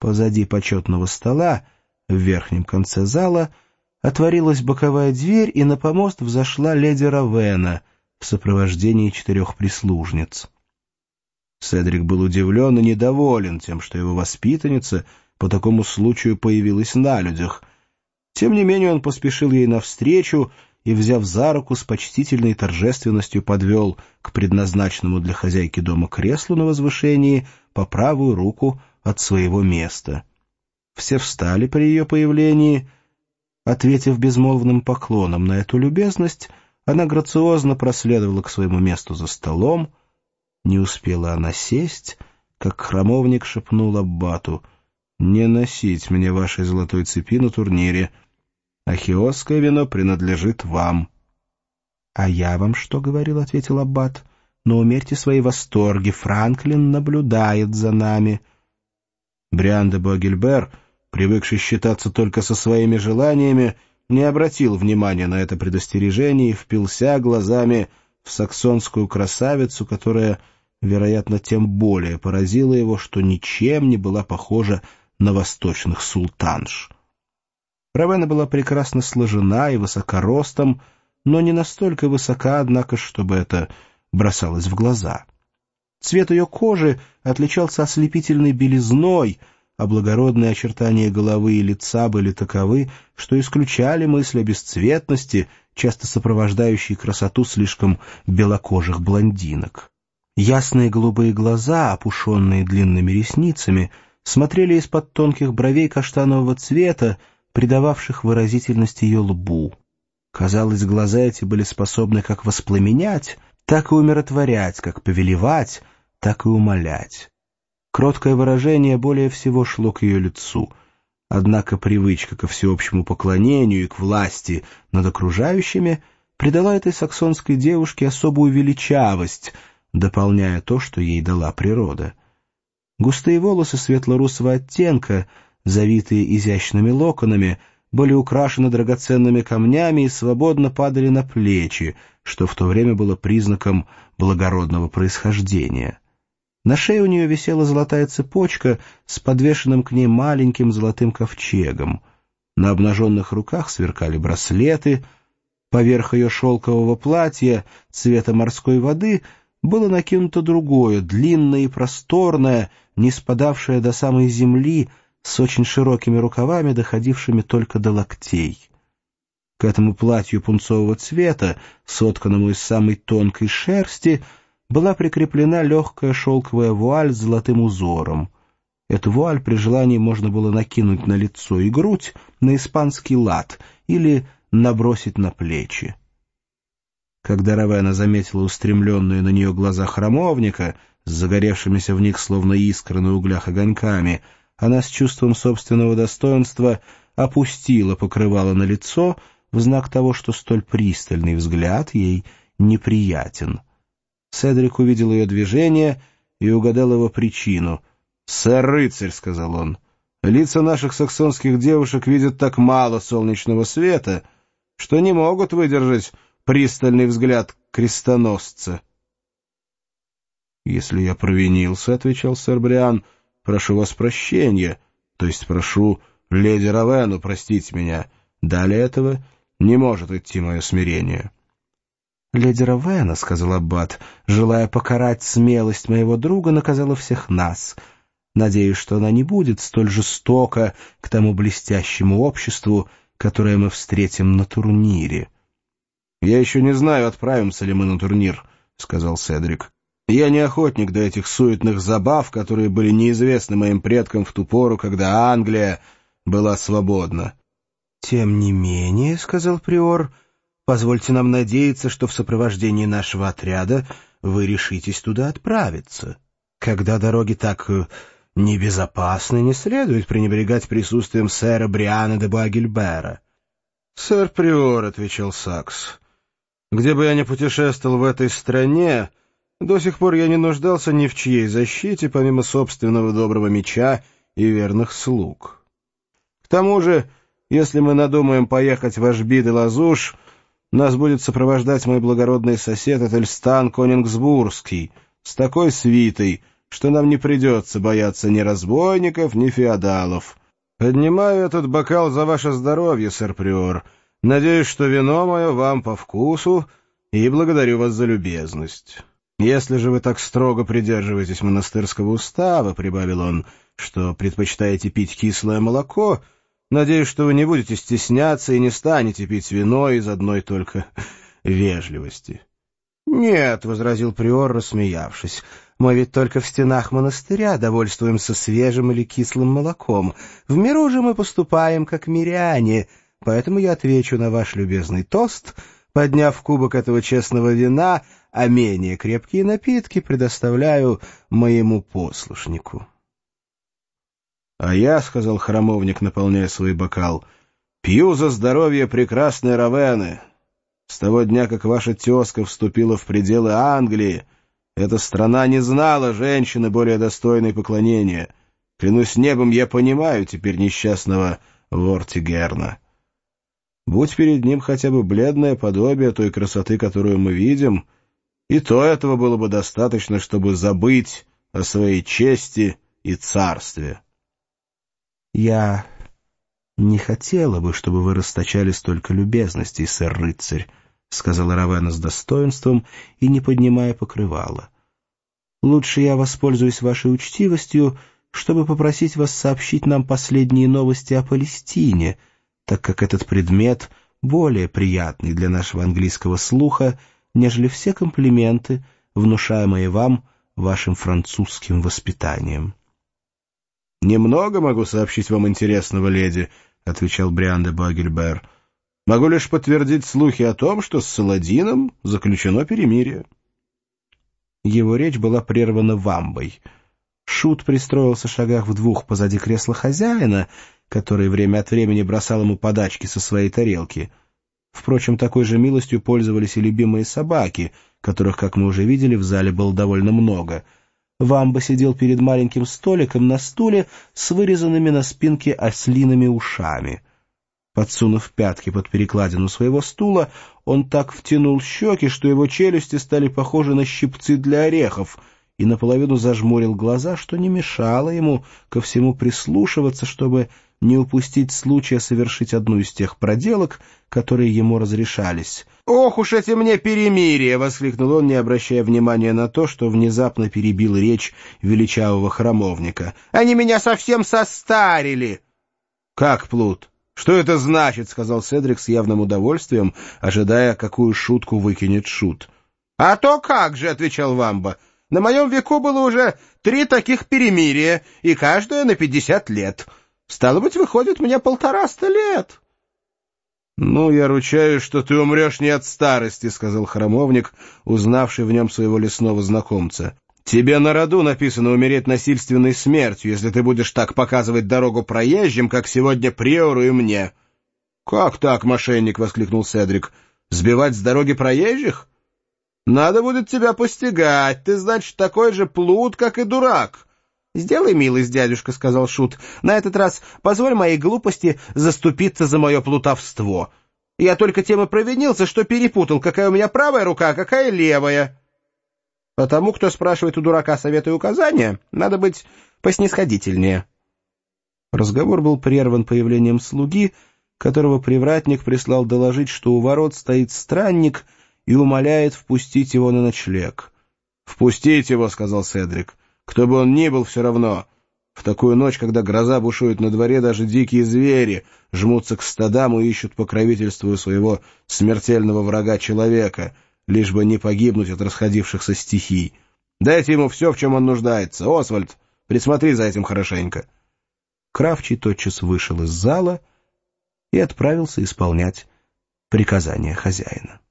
Позади почетного стола, в верхнем конце зала, отворилась боковая дверь, и на помост взошла леди Равена в сопровождении 4 прислужниц. Седрик был удивлен и недоволен тем, что его воспитанница по такому случаю появилась на людях. Тем не менее он поспешил ей навстречу и, взяв за руку, с почтительной торжественностью подвел к предназначенному для хозяйки дома креслу на возвышении по правую руку от своего места. Все встали при ее появлении. Ответив безмолвным поклоном на эту любезность, она грациозно проследовала к своему месту за столом. Не успела она сесть, как храмовник шепнул аббату: «Не носить мне вашей золотой цепи на турнире. Ахиосское вино принадлежит вам». «А я вам что говорил?» — ответил аббат. «Но умерьте свои восторги, Франклин наблюдает за нами». Бриан де Буагильбер, привыкший считаться только со своими желаниями, не обратил внимания на это предостережение и впился глазами в саксонскую красавицу, которая, вероятно, тем более поразила его, что ничем не была похожа на восточных султанш. Равена была прекрасно сложена и высока ростом, но не настолько высока, однако, чтобы это бросалось в глаза. Цвет ее кожи отличался ослепительной белизной, а благородные очертания головы и лица были таковы, что исключали мысль о бесцветности, часто сопровождающей красоту слишком белокожих блондинок. Ясные голубые глаза, опушенные длинными ресницами, смотрели из-под тонких бровей каштанового цвета, придававших выразительность ее лбу. Казалось, глаза эти были способны как воспламенять, так и умиротворять, как повелевать, так и умолять. Кроткое выражение более всего шло к ее лицу, однако привычка ко всеобщему поклонению и к власти над окружающими придала этой саксонской девушке особую величавость, дополняя то, что ей дала природа. Густые волосы светло-русого оттенка, завитые изящными локонами, были украшены драгоценными камнями и свободно падали на плечи, что в то время было признаком благородного происхождения. На шее у нее висела золотая цепочка с подвешенным к ней маленьким золотым ковчегом. На обнаженных руках сверкали браслеты. Поверх ее шелкового платья цвета морской воды было накинуто другое, длинное и просторное, не спадавшее до самой земли, с очень широкими рукавами, доходившими только до локтей. К этому платью пунцового цвета, сотканному из самой тонкой шерсти, была прикреплена легкая шелковая вуаль с золотым узором. Эту вуаль при желании можно было накинуть на лицо и грудь на испанский лад или набросить на плечи. Когда Равена заметила устремленные на нее глаза храмовника с загоревшимися в них словно искры на углях огоньками, она с чувством собственного достоинства опустила покрывало на лицо в знак того, что столь пристальный взгляд ей неприятен. Седрик увидел ее движение и угадал его причину. «Сэр-рыцарь», — сказал он, — «лица наших саксонских девушек видят так мало солнечного света, что не могут выдержать пристальный взгляд крестоносца». «Если я провинился, — отвечал сэр Бриан, — прошу вас прощения, то есть прошу леди Равену простить меня. Далее этого не может идти мое смирение». «Леди Равена, — сказал аббат, — желая покарать смелость моего друга, наказала всех нас. Надеюсь, что она не будет столь жестока к тому блестящему обществу, которое мы встретим на турнире». «Я еще не знаю, отправимся ли мы на турнир», — сказал Седрик. «Я не охотник до этих суетных забав, которые были неизвестны моим предкам в ту пору, когда Англия была свободна». «Тем не менее, — сказал приор, — позвольте нам надеяться, что в сопровождении нашего отряда вы решитесь туда отправиться. Когда дороги так небезопасны, не следует пренебрегать присутствием сэра Бриана де Буагильбера». «Сэр приор, — отвечал Сакс, — где бы я ни путешествовал в этой стране, до сих пор я не нуждался ни в чьей защите, помимо собственного доброго меча и верных слуг. К тому же, если мы надумаем поехать в Ашби-де-Лазуш, нас будет сопровождать мой благородный сосед Этельстан Конингсбургский с такой свитой, что нам не придется бояться ни разбойников, ни феодалов. Поднимаю этот бокал за ваше здоровье, сэр Приор. Надеюсь, что вино мое вам по вкусу, и благодарю вас за любезность. Если же вы так строго придерживаетесь монастырского устава, — прибавил он, — что предпочитаете пить кислое молоко, надеюсь, что вы не будете стесняться и не станете пить вино из одной только вежливости. — Нет, — возразил приор, рассмеявшись, — мы ведь только в стенах монастыря довольствуемся свежим или кислым молоком. В миру же мы поступаем как миряне, поэтому я отвечу на ваш любезный тост, подняв кубок этого честного вина, а менее крепкие напитки предоставляю моему послушнику. — А я, — сказал храмовник, наполняя свой бокал, — пью за здоровье прекрасной Равенны. С того дня, как ваша тезка вступила в пределы Англии, эта страна не знала женщины более достойной поклонения. Клянусь небом, я понимаю теперь несчастного Вортигерна. Будь перед ним хотя бы бледное подобие той красоты, которую мы видим, и то этого было бы достаточно, чтобы забыть о своей чести и царстве. Я не хотела бы, чтобы вы расточали столько любезностей, сэр-рыцарь, — сказала Равенна с достоинством и не поднимая покрывала. Лучше я воспользуюсь вашей учтивостью, чтобы попросить вас сообщить нам последние новости о Палестине, так как этот предмет более приятный для нашего английского слуха, нежели все комплименты, внушаемые вам вашим французским воспитанием. — Немного могу сообщить вам интересного, леди, — отвечал Бриан де Буагильбер. — Могу лишь подтвердить слухи о том, что с Саладином заключено перемирие. Его речь была прервана вамбой. Шут пристроился шагах в 2 позади кресла хозяина, который время от времени бросал ему подачки со своей тарелки. Впрочем, такой же милостью пользовались и любимые собаки, которых, как мы уже видели, в зале было довольно много. Вамба сидел перед маленьким столиком на стуле с вырезанными на спинке ослиными ушами. Подсунув пятки под перекладину своего стула, он так втянул щеки, что его челюсти стали похожи на щипцы для орехов, и наполовину зажмурил глаза, что не мешало ему ко всему прислушиваться, чтобы не упустить случая совершить одну из тех проделок, которые ему разрешались. «Ох уж эти мне перемирия!» — воскликнул он, не обращая внимания на то, что внезапно перебил речь величавого храмовника. «Они меня совсем состарили!» «Как, плут? Что это значит?» — сказал Седрик с явным удовольствием, ожидая, какую шутку выкинет Шут. «А то как же!» — отвечал Вамба. «На моем веку было уже 3 таких перемирия, и каждое на 50 лет. Стало быть, выходит, мне 150 лет». «Ну, я ручаюсь, что ты умрешь не от старости», — сказал храмовник, узнавший в нем своего лесного знакомца. «Тебе на роду написано умереть насильственной смертью, если ты будешь так показывать дорогу проезжим, как сегодня приору и мне». «Как так, мошенник?» — воскликнул Седрик. «Сбивать с дороги проезжих? Надо будет тебя постигать. Ты, значит, такой же плут, как и дурак». «Сделай милость, дядюшка», — сказал Шут. «На этот раз позволь моей глупости заступиться за мое плутовство. Я только тем и провинился, что перепутал, какая у меня правая рука, а какая левая. Потому, кто спрашивает у дурака совета и указания, надо быть поснисходительнее». Разговор был прерван появлением слуги, которого привратник прислал доложить, что у ворот стоит странник и умоляет впустить его на ночлег. «Впустить его», — сказал Седрик. «Кто бы он ни был, все равно. В такую ночь, когда гроза бушует на дворе, даже дикие звери жмутся к стадам и ищут покровительства у своего смертельного врага человека, лишь бы не погибнуть от расходившихся стихий. Дайте ему все, в чем он нуждается. Освальд, присмотри за этим хорошенько». Кравчий тотчас вышел из зала и отправился исполнять приказания хозяина.